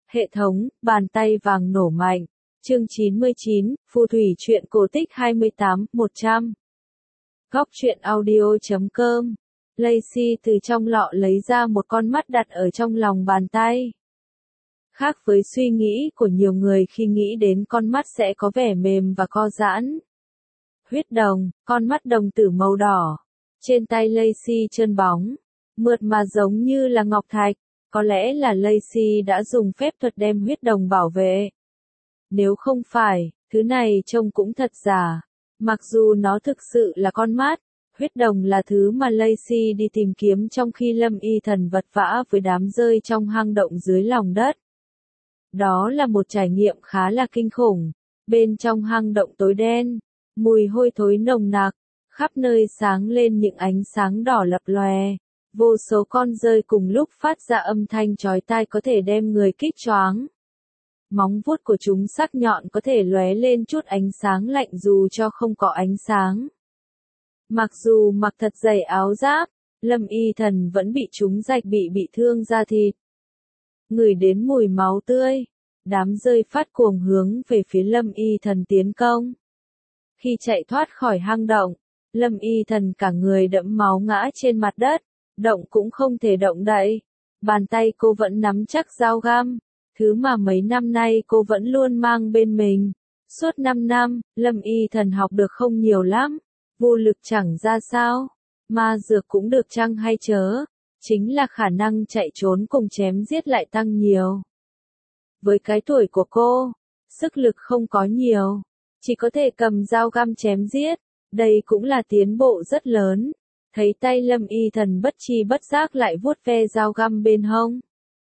Hệ thống, bàn tay vàng nổ mạnh. Chương 99, phù thủy truyện cổ tích 28-100. Góc truyện audio.com. Lacey từ trong lọ lấy ra một con mắt đặt ở trong lòng bàn tay. Khác với suy nghĩ của nhiều người khi nghĩ đến con mắt sẽ có vẻ mềm và co giãn. Huyết đồng, con mắt đồng tử màu đỏ. Trên tay Lacey trơn bóng, mượt mà giống như là ngọc thạch. Có lẽ là Lacey đã dùng phép thuật đem huyết đồng bảo vệ. Nếu không phải, thứ này trông cũng thật giả. Mặc dù nó thực sự là con mắt, huyết đồng là thứ mà Lacey đi tìm kiếm trong khi Lâm Y Thần vật vã với đám rơi trong hang động dưới lòng đất. Đó là một trải nghiệm khá là kinh khủng. Bên trong hang động tối đen, mùi hôi thối nồng nặc, khắp nơi sáng lên những ánh sáng đỏ lập lòe. Vô số con rơi cùng lúc phát ra âm thanh chói tai có thể đem người kích choáng. Móng vuốt của chúng sắc nhọn có thể lóe lên chút ánh sáng lạnh dù cho không có ánh sáng. Mặc dù mặc thật dày áo giáp, Lâm Y Thần vẫn bị chúng rạch bị thương da thịt. Ngửi đến mùi máu tươi, đám rơi phát cuồng hướng về phía Lâm Y Thần tiến công. Khi chạy thoát khỏi hang động, Lâm Y Thần cả người đẫm máu ngã trên mặt đất. Động cũng không thể động đậy. Bàn tay cô vẫn nắm chắc dao găm, thứ mà mấy năm nay cô vẫn luôn mang bên mình. Suốt 5 năm, Lâm Y Thần học được không nhiều lắm, vô lực chẳng ra sao. Ma dược cũng được chăng hay chớ, chính là khả năng chạy trốn cùng chém giết lại tăng nhiều. Với cái tuổi của cô, sức lực không có nhiều, chỉ có thể cầm dao găm chém giết, đây cũng là tiến bộ rất lớn. Thấy tay Lâm Y Thần bất tri bất giác lại vuốt ve dao găm bên hông.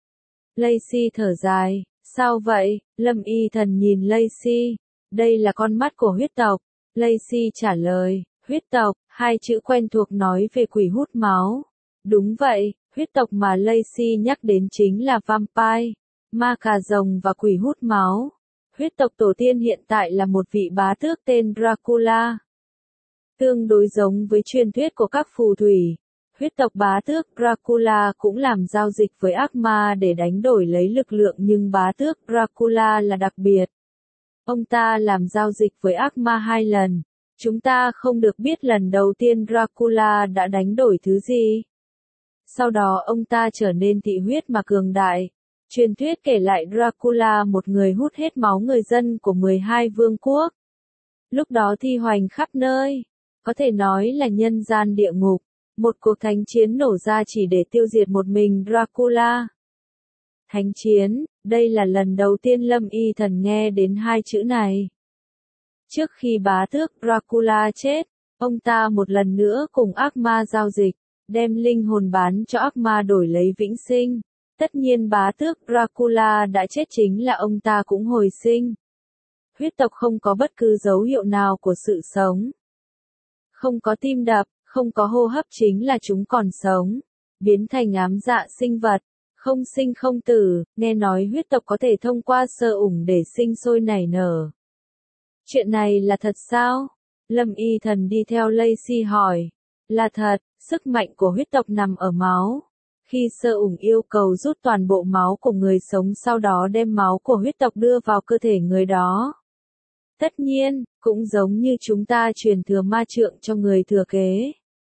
Lacey thở dài, sao vậy? Lâm Y Thần nhìn Lacey, đây là con mắt của huyết tộc. Lacey trả lời, huyết tộc, hai chữ quen thuộc nói về quỷ hút máu. Đúng vậy, huyết tộc mà Lacey nhắc đến chính là vampire, ma cà rồng và quỷ hút máu. Huyết tộc tổ tiên hiện tại là một vị bá tước tên Dracula. Tương đối giống với truyền thuyết của các phù thủy, huyết tộc bá tước Dracula cũng làm giao dịch với ác ma để đánh đổi lấy lực lượng, nhưng bá tước Dracula là đặc biệt. Ông ta làm giao dịch với ác ma 2 lần. Chúng ta không được biết lần đầu tiên Dracula đã đánh đổi thứ gì. Sau đó ông ta trở nên thị huyết mà cường đại. Truyền thuyết kể lại Dracula một người hút hết máu người dân của 12 vương quốc. Lúc đó thi hoành khắp nơi. Có thể nói là nhân gian địa ngục, một cuộc thánh chiến nổ ra chỉ để tiêu diệt một mình Dracula. Thánh chiến, đây là lần đầu tiên Lâm Y Thần nghe đến hai chữ này. Trước khi bá tước Dracula chết, ông ta một lần nữa cùng ác ma giao dịch, đem linh hồn bán cho ác ma đổi lấy vĩnh sinh. Tất nhiên bá tước Dracula đã chết, chính là ông ta cũng hồi sinh. Huyết tộc không có bất cứ dấu hiệu nào của sự sống. Không có tim đập, không có hô hấp, chính là chúng còn sống. Biến thành ám dạ sinh vật, không sinh không tử, nghe nói huyết tộc có thể thông qua sơ ủng để sinh sôi nảy nở. Chuyện này là thật sao? Lâm Y Thần đi theo Lacey hỏi. Là thật, sức mạnh của huyết tộc nằm ở máu. Khi sơ ủng yêu cầu rút toàn bộ máu của người sống, sau đó đem máu của huyết tộc đưa vào cơ thể người đó. Tất nhiên, cũng giống như chúng ta truyền thừa ma trượng cho người thừa kế.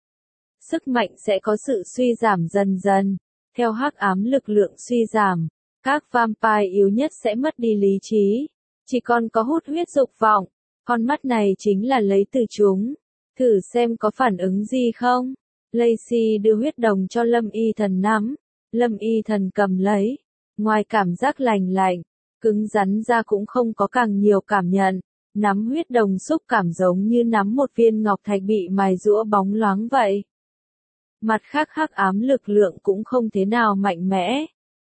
Sức mạnh sẽ có sự suy giảm dần dần. Theo hắc ám lực lượng suy giảm, các vampire yếu nhất sẽ mất đi lý trí. Chỉ còn có hút huyết dục vọng. Con mắt này chính là lấy từ chúng. Thử xem có phản ứng gì không? Lacey đưa huyết đồng cho Lâm Y Thần nắm. Lâm Y Thần cầm lấy. Ngoài cảm giác lành lạnh, cứng rắn ra cũng không có càng nhiều cảm nhận. Nắm huyết đồng xúc cảm giống như nắm một viên ngọc thạch bị mài giũa bóng loáng vậy. Mặt khác hắc ám lực lượng cũng không thế nào mạnh mẽ.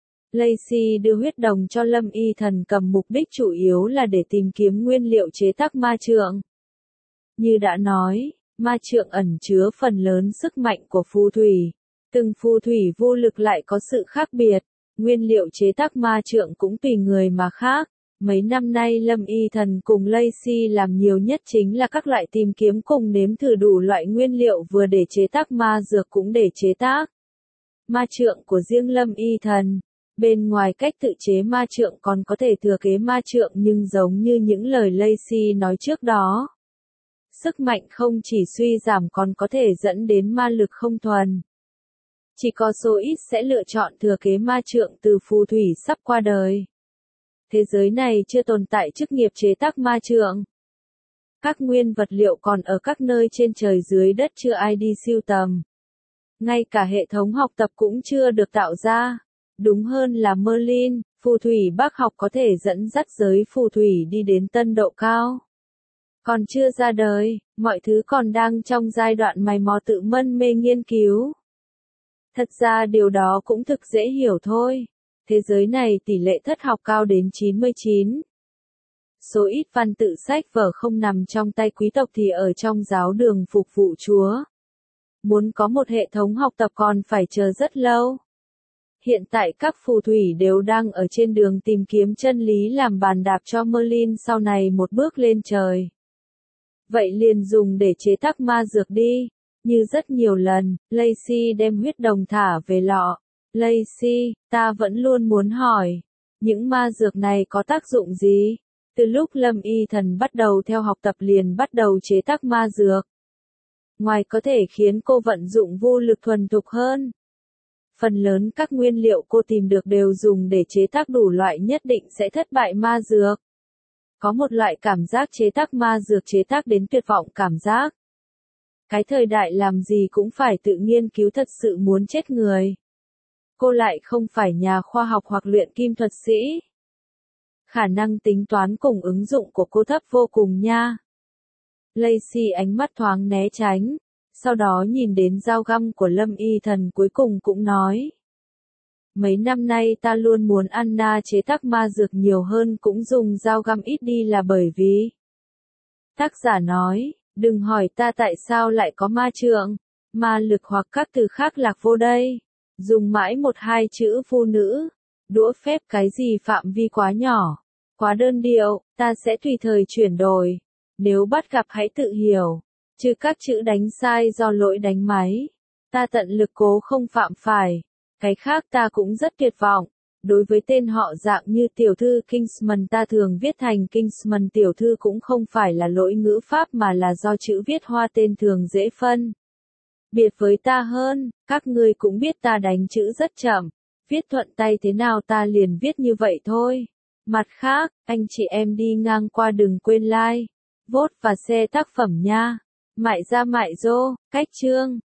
Lacey đưa huyết đồng cho Lâm Y Thần cầm, mục đích chủ yếu là để tìm kiếm nguyên liệu chế tác ma trượng. Như đã nói, ma trượng ẩn chứa phần lớn sức mạnh của phù thủy. Từng phù thủy vô lực lại có sự khác biệt. Nguyên liệu chế tác ma trượng cũng tùy người mà khác. Mấy năm nay Lâm Y Thần cùng Lacey làm nhiều nhất chính là các loại tìm kiếm cùng nếm thử đủ loại nguyên liệu, vừa để chế tác ma dược cũng để chế tác ma trượng của riêng Lâm Y Thần. Bên ngoài cách tự chế ma trượng còn có thể thừa kế ma trượng nhưng giống như những lời Lacey nói trước đó. Sức mạnh không chỉ suy giảm còn có thể dẫn đến ma lực không thuần. Chỉ có số ít sẽ lựa chọn thừa kế ma trượng từ phù thủy sắp qua đời. Thế giới này chưa tồn tại chức nghiệp chế tác ma trượng. Các nguyên vật liệu còn ở các nơi trên trời dưới đất chưa ai đi sưu tầm. Ngay cả hệ thống học tập cũng chưa được tạo ra. Đúng hơn là Merlin, phù thủy bác học có thể dẫn dắt giới phù thủy đi đến tân độ cao. Còn chưa ra đời, mọi thứ còn đang trong giai đoạn mày mò tự mân mê nghiên cứu. Thật ra điều đó cũng thực dễ hiểu thôi. Thế giới này tỷ lệ thất học cao đến 99. Số ít văn tự sách vở không nằm trong tay quý tộc thì ở trong giáo đường phục vụ Chúa. Muốn có một hệ thống học tập còn phải chờ rất lâu. Hiện tại các phù thủy đều đang ở trên đường tìm kiếm chân lý làm bàn đạp cho Merlin sau này một bước lên trời. Vậy liền dùng để chế tác ma dược đi. Như rất nhiều lần, Lacey đem huyết đồng thả về lọ. Lacey, ta vẫn luôn muốn hỏi. Những ma dược này có tác dụng gì? Từ lúc Lâm Y Thần bắt đầu theo học tập liền bắt đầu chế tác ma dược. Ngoài có thể khiến cô vận dụng vô lực thuần thục hơn. Phần lớn các nguyên liệu cô tìm được đều dùng để chế tác đủ loại nhất định sẽ thất bại ma dược. Có một loại cảm giác chế tác ma dược chế tác đến tuyệt vọng cảm giác. Cái thời đại làm gì cũng phải tự nghiên cứu thật sự muốn chết người. Cô lại không phải nhà khoa học hoặc luyện kim thuật sĩ. Khả năng tính toán cùng ứng dụng của cô thấp vô cùng nha. Lacey ánh mắt thoáng né tránh, sau đó nhìn đến dao găm của Lâm Y Thần cuối cùng cũng nói. Mấy năm nay ta luôn muốn Anna chế tác ma dược nhiều hơn cũng dùng dao găm ít đi là bởi vì. Tác giả nói, đừng hỏi ta tại sao lại có ma trượng, ma lực hoặc các từ khác lạc vô đây. Dùng mãi một hai chữ phụ nữ, đũa phép cái gì phạm vi quá nhỏ, quá đơn điệu, ta sẽ tùy thời chuyển đổi. Nếu bắt gặp hãy tự hiểu, chứ các chữ đánh sai do lỗi đánh máy. Ta tận lực cố không phạm phải. Cái khác ta cũng rất tuyệt vọng. Đối với tên họ dạng như tiểu thư Kingsman ta thường viết thành Kingsman tiểu thư cũng không phải là lỗi ngữ pháp mà là do chữ viết hoa tên thường dễ phân. Biệt với ta hơn, các ngươi cũng biết ta đánh chữ rất chậm. Viết thuận tay thế nào ta liền viết như vậy thôi. Mặt khác, anh chị em đi ngang qua đừng quên like, vote và share tác phẩm nha. Mại ra mại rô, cách chương.